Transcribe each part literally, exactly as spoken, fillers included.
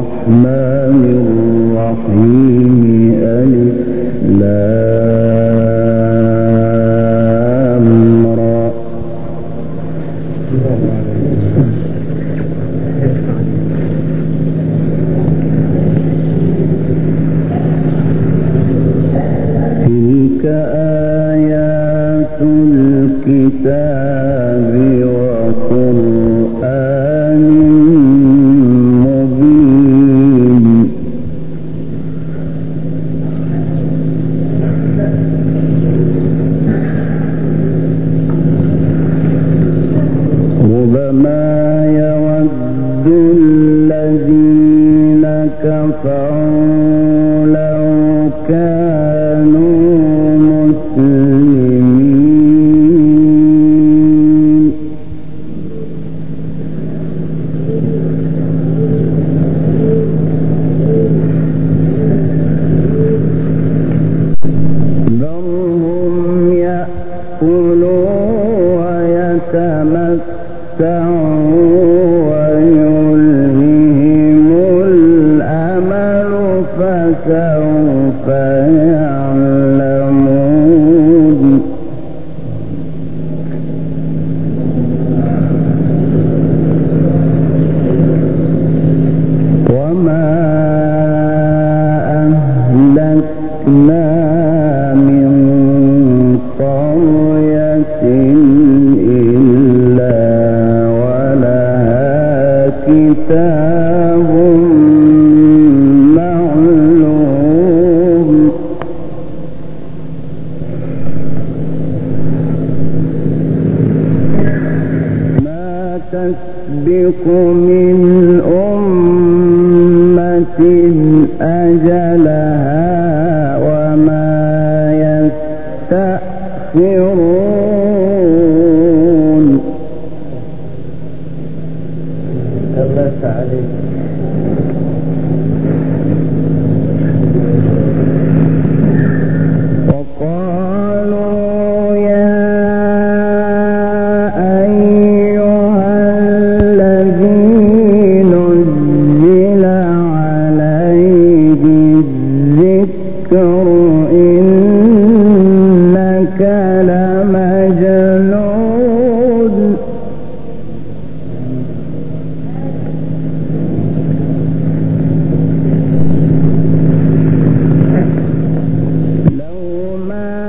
الرحمن الرحيم ألف لام را. تلك آيات الكتاب وقرآن مبين. ربما يود الذين كفروا لو كانوا مسلمين. ذرهم يأكلوا ويتمتعوا ويلههم الأمل فسوف يعلمون. وما أهلكنا من قرية إلا ولها كتاب معلوم. ما تسبق من أمة أجلها وما يستأخرون. الله تعالى وقالوا يا أيها الذي نزل عليه الذكر إنك لمجنون. لو ما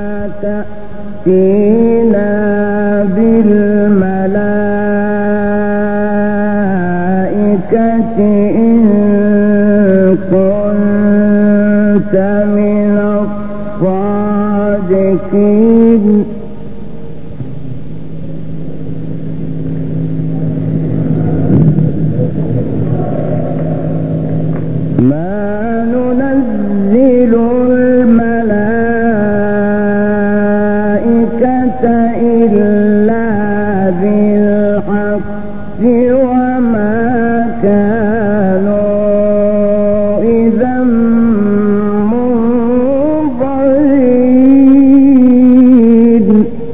تأتينا بالملائكة إن كنت من الصادقين. ما ننزل الملائكة إلا بالحق وما كانوا إذا منظرين.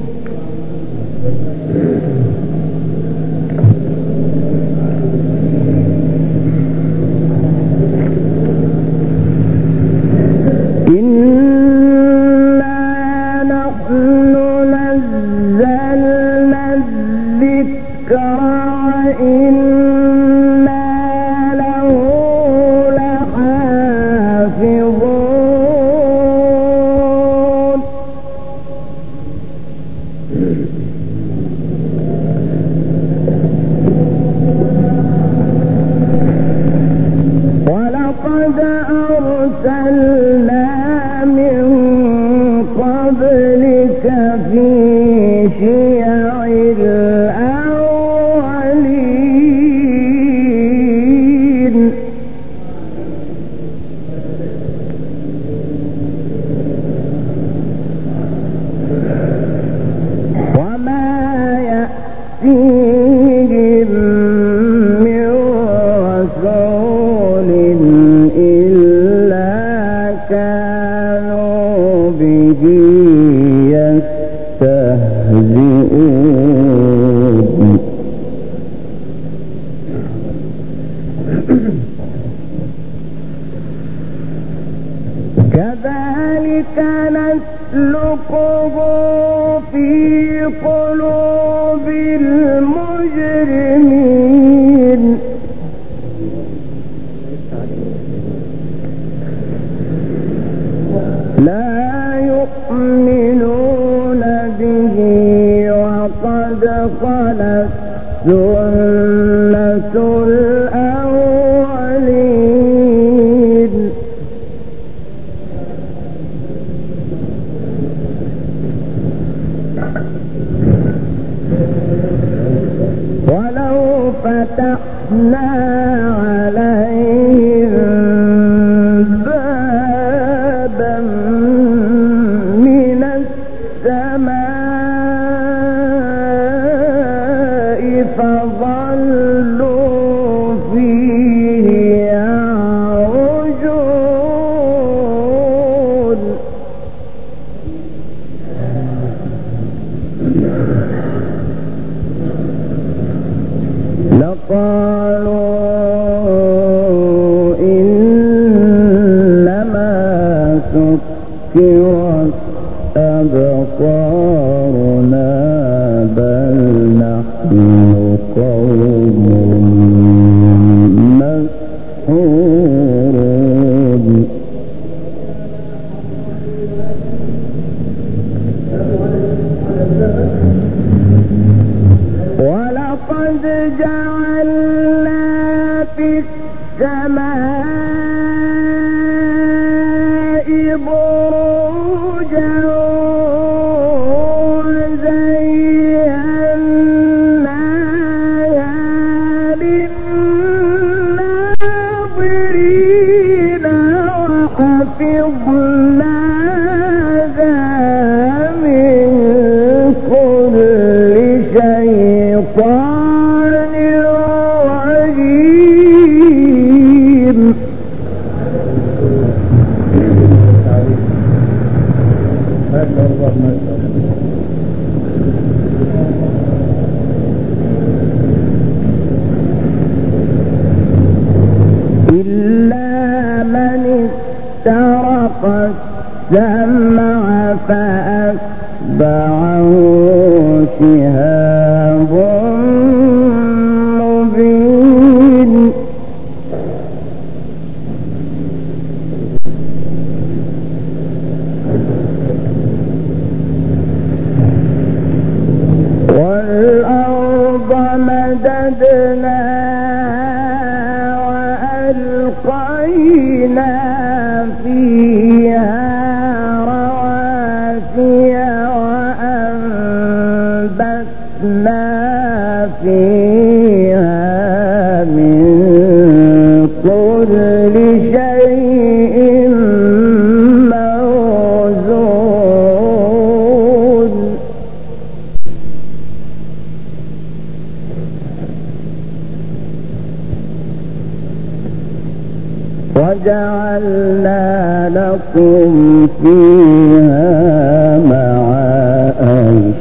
إنا نحن نزلنا الذكر وإنا له لحافظون. ولقد أرسلنا من قبلك في شيع الأولين. نسلكه في قلوب المجرمين لا يؤمنون به وقد خلت سنة الأولين ولو فتحنا عليهم بابا من السماء فظلوا فيه يعرجون لقالوا إنما سكرت أبصارنا بل نحن قوم مسحورون ولقد جعلنا في السماء بروجا وزيناها للناظرين وحفظناها من كل شيطان رجيم إلا من استرق السمع فأتبعه شهاب مبين والأرض مددناها وألقينا فيها رواسي وأنبتنا فيها من كل شيء موزون وجعلنا لكم فيها معايش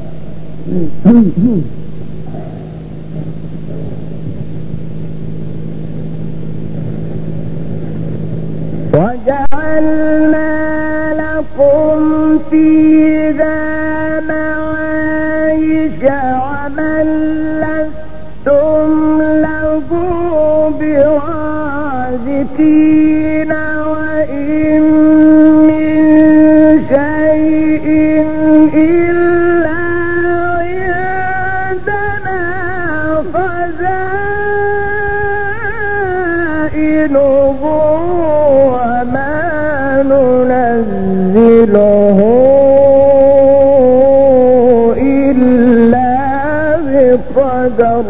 وجعلنا لكم فيها معايش ومن لستم له برازقين وإن من شيء إلا عندنا خزائنه وما ننزله إلا بقدر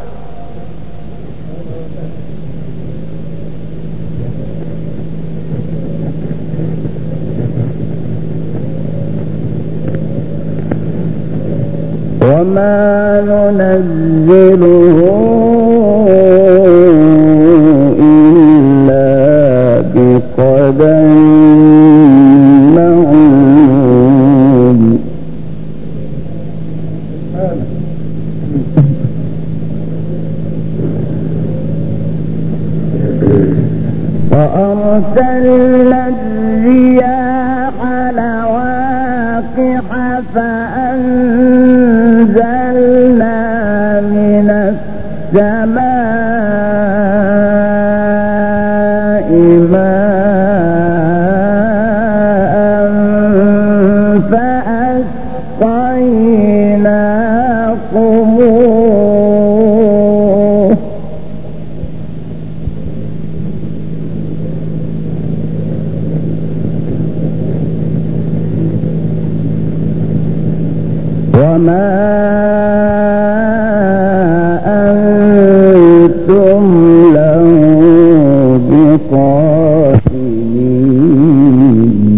وما ننزله إلا بقدر معلوم وأرسلنا الرياح لواقح السماء ماء فأسقيناكموه وما أنتم له بقاتلين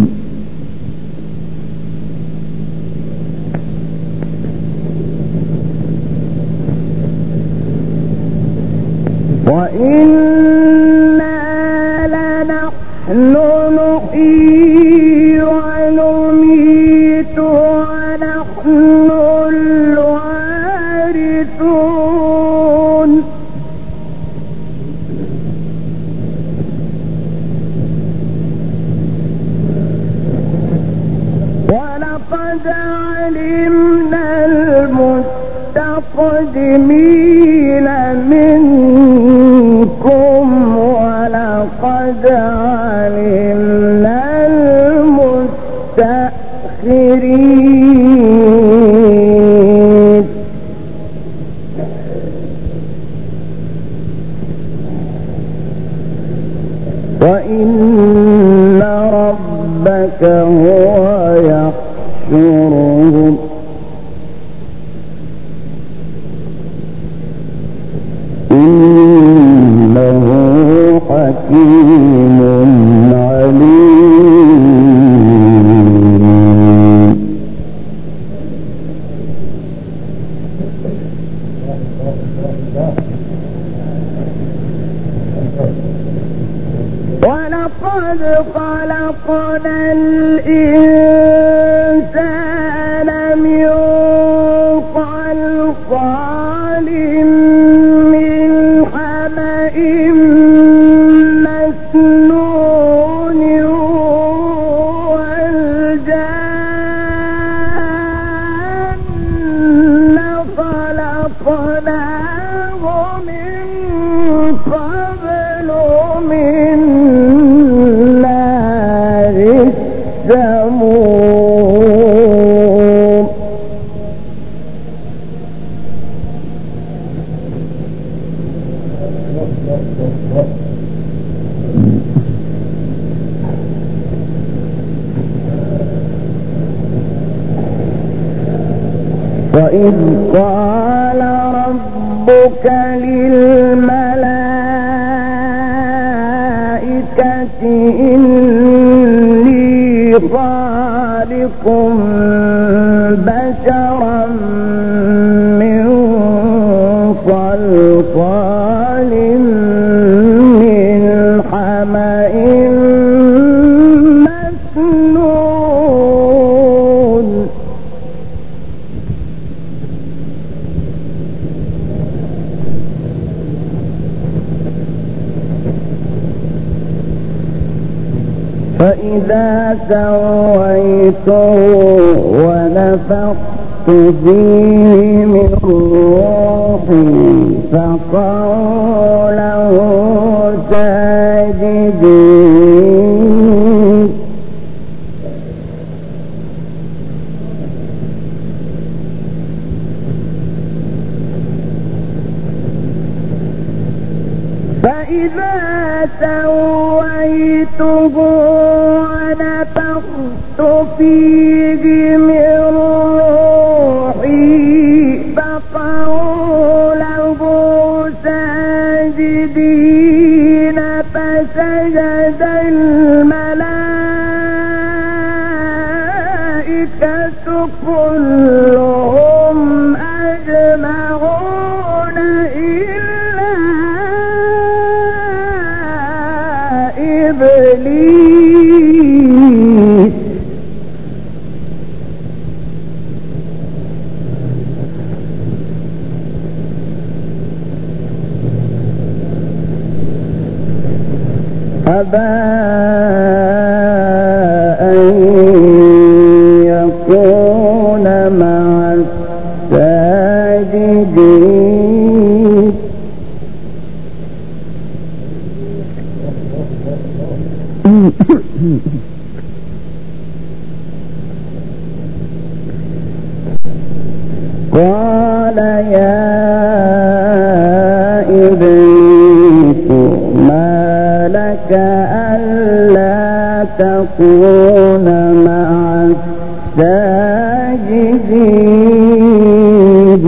وإنا لنحن نحيي ونميت ونحن الوارثون ولقد علمنا المستقدمين منكم ولقد علمنا المستأخرين وإن ربك هو يحشرهم إنه حكيم عليم ولقد خلقنا الإنسان من صلصال من حمأ مسنون والجان خلقناه من قبل من نار السموم وإذ قال ربك للملائكة إني خالق بشرا من صلصال من حمأ مسنون فإذا سويته ونفخت فيه من روحي فقعوا له ساجدين فإذا سويته ونفخت فيه من روحي فقعوا له ساجدين فسجد الملائكة كلهم أجمعون إلا إبليس أبى أن يكون مع الساجدين قال يا إبليس ما لك ألا تكون مع الساجدين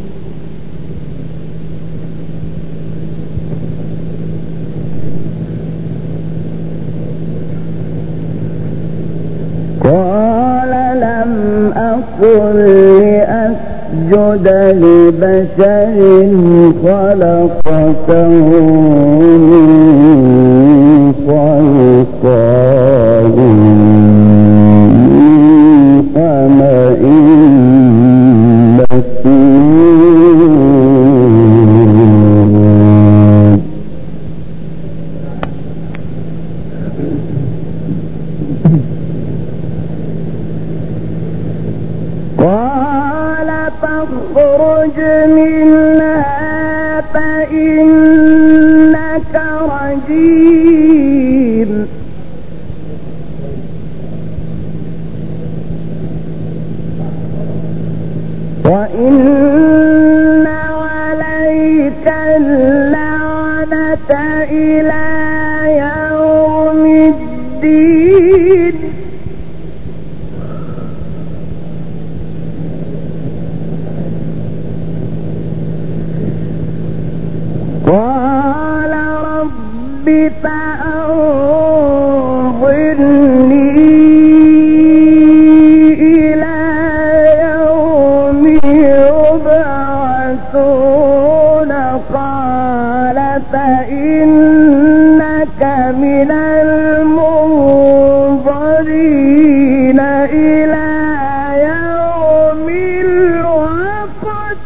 قال لم أكن لأسجد لبشر خلقته من صلصال من حمإ مسنون قال فاخرج منها فإنك رجيم وإن عليك اللعنة إلى يوم الدين قال رب فأنظرني إلى يوم يبعثون قال فإنك من المنظرين إلى يوم الوقت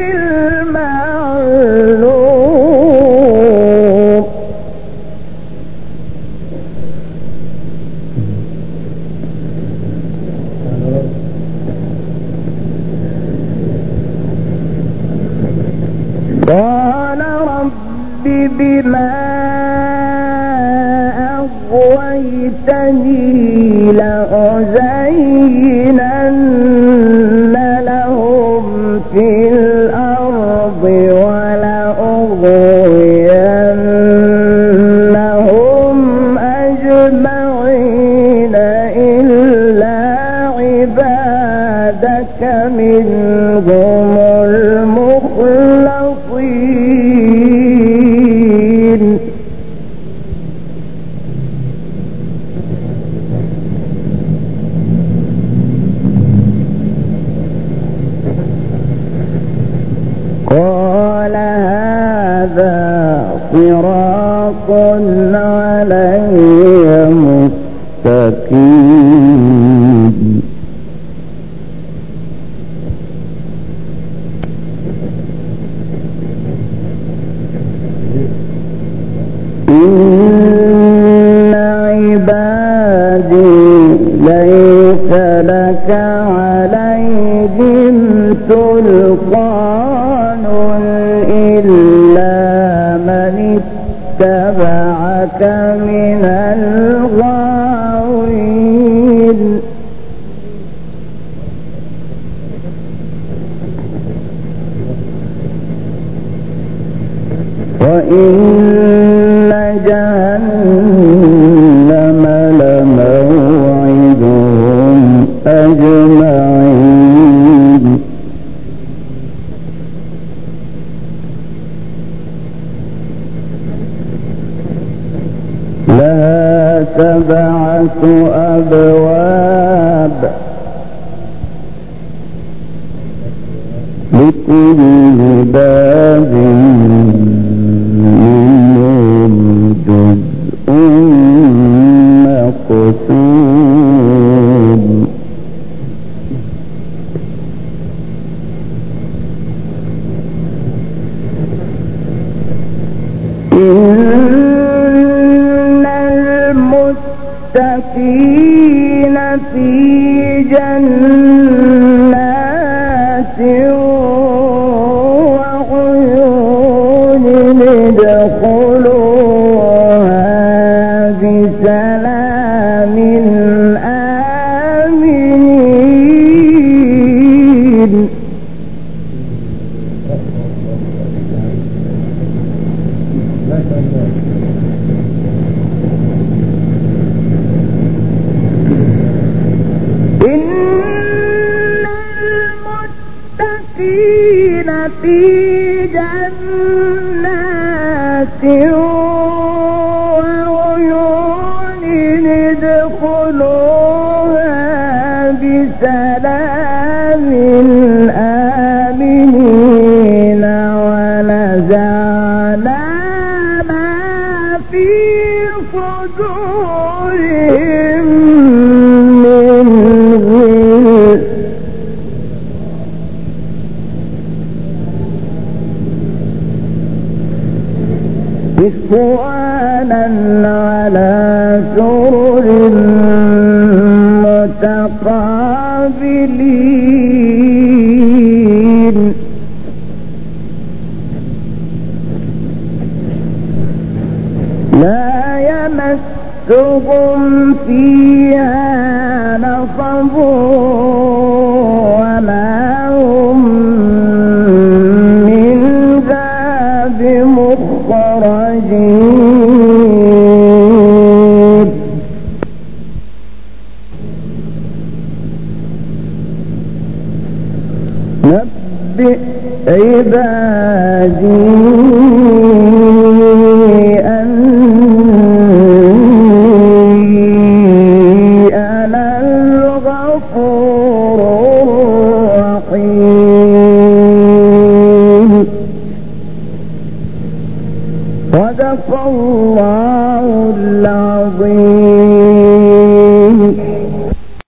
المعلوم قال رب بما أغويتني لأزينن لهم في الأرض ولأغوينهم أجمعين إلا عبادك منهم المخلصين قال هذا صراط علي مستقيم إن عبادي ليس لك عليهم سلطان إلا من اتبعك من الغاوين وإن جهنم لموعدهم أجمعين لها سبعة أبواب لكل باب منهم جزء مقسوم إن المتقين في جنات وعيون ادخلوها بسلام إن المتقين في جنات وعيون ادخلوها بسلام آمنين ونزعنا ما في صدورهم من غل إخوانا على سرر متقابلين لا يمسهم فيها نصب وما هم منها بمخرجين نبئ عبادي أني أنا الغفور الرحيم صدق الله العظيم.